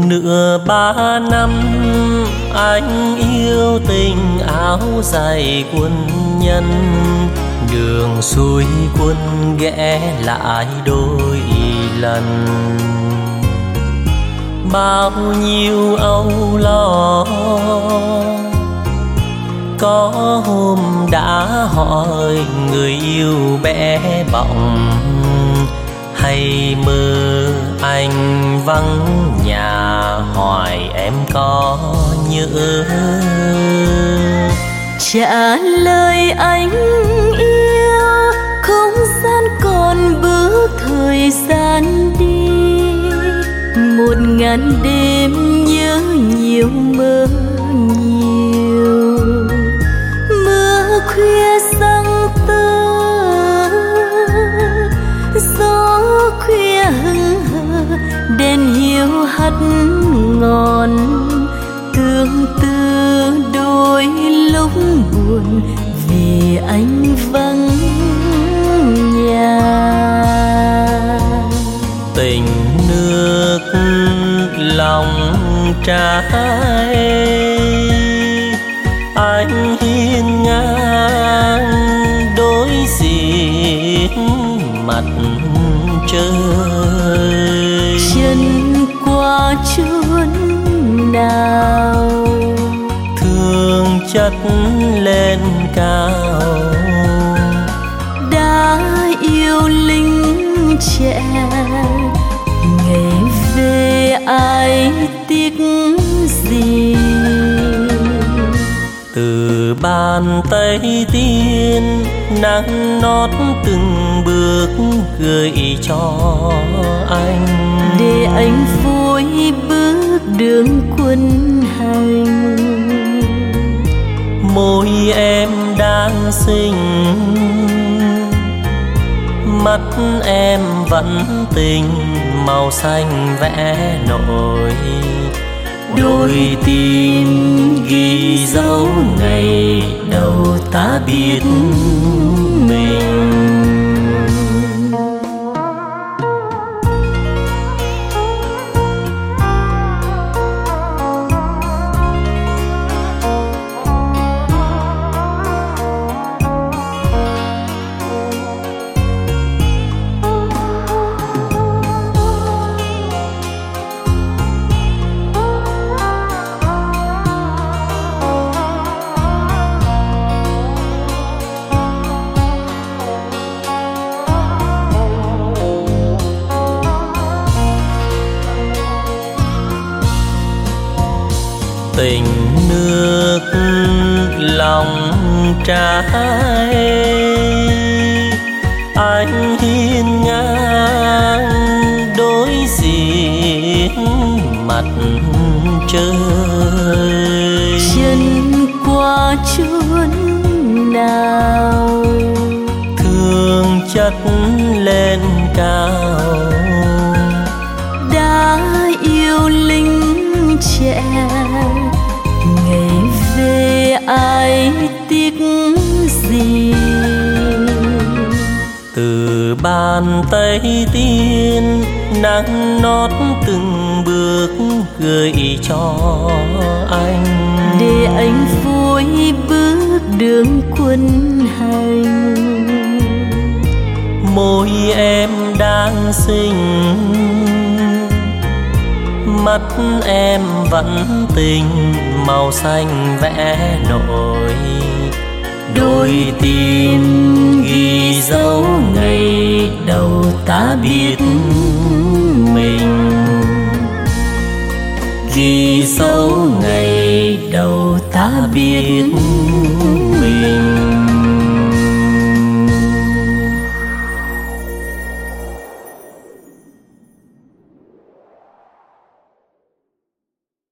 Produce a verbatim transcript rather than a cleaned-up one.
Nửa ba năm anh yêu tình áo dài quân nhân, đường xuôi quân ghé lại đôi lần. Bao nhiêu âu lo có hôm đã hỏi người yêu bé bỏng, hay mơ anh vắng nhà hỏi em có nhớ. Trả lời anh yêu, không gian còn bước thời gian đi. Một ngàn đêm nhớ nhiều mơ nhiều, mưa khuya giăng tơ, gió khuya hững hờ, đèn hiu hắt ngọn. Tương tư đôi lúc buồn vì anh vắng nhà. Tình nước lòng trai anh hiên ngang đối diện mặt trời. Chân qua chốn nào thương chất lên cao, đã yêu linh trẻ ngày về ai tiếc gì. Từ bàn tay tiên nắng nót từng bước gửi cho anh, để anh vui bước đường quân hành. Môi em đang xinh, mắt em vẫn tình màu xanh vẽ nổi. Đôi tim ghi dấu ngày đầu ta biết mình. Tình nước lòng trai anh hiên ngang đối diện mặt trời. Chân qua chốn nào thương chất lên cao, đã yêu linh trẻ ngày về ai tiếc gì. Từ bàn tay tiên nắng nót từng bước gửi cho anh, để anh vui bước đường quân hành. Môi em đang xinh, mắt em vẫn tình màu xanh vẽ nổi. Đôi tim ghi dấu ngày đầu ta biết mình, ghi dấu ngày đầu ta biết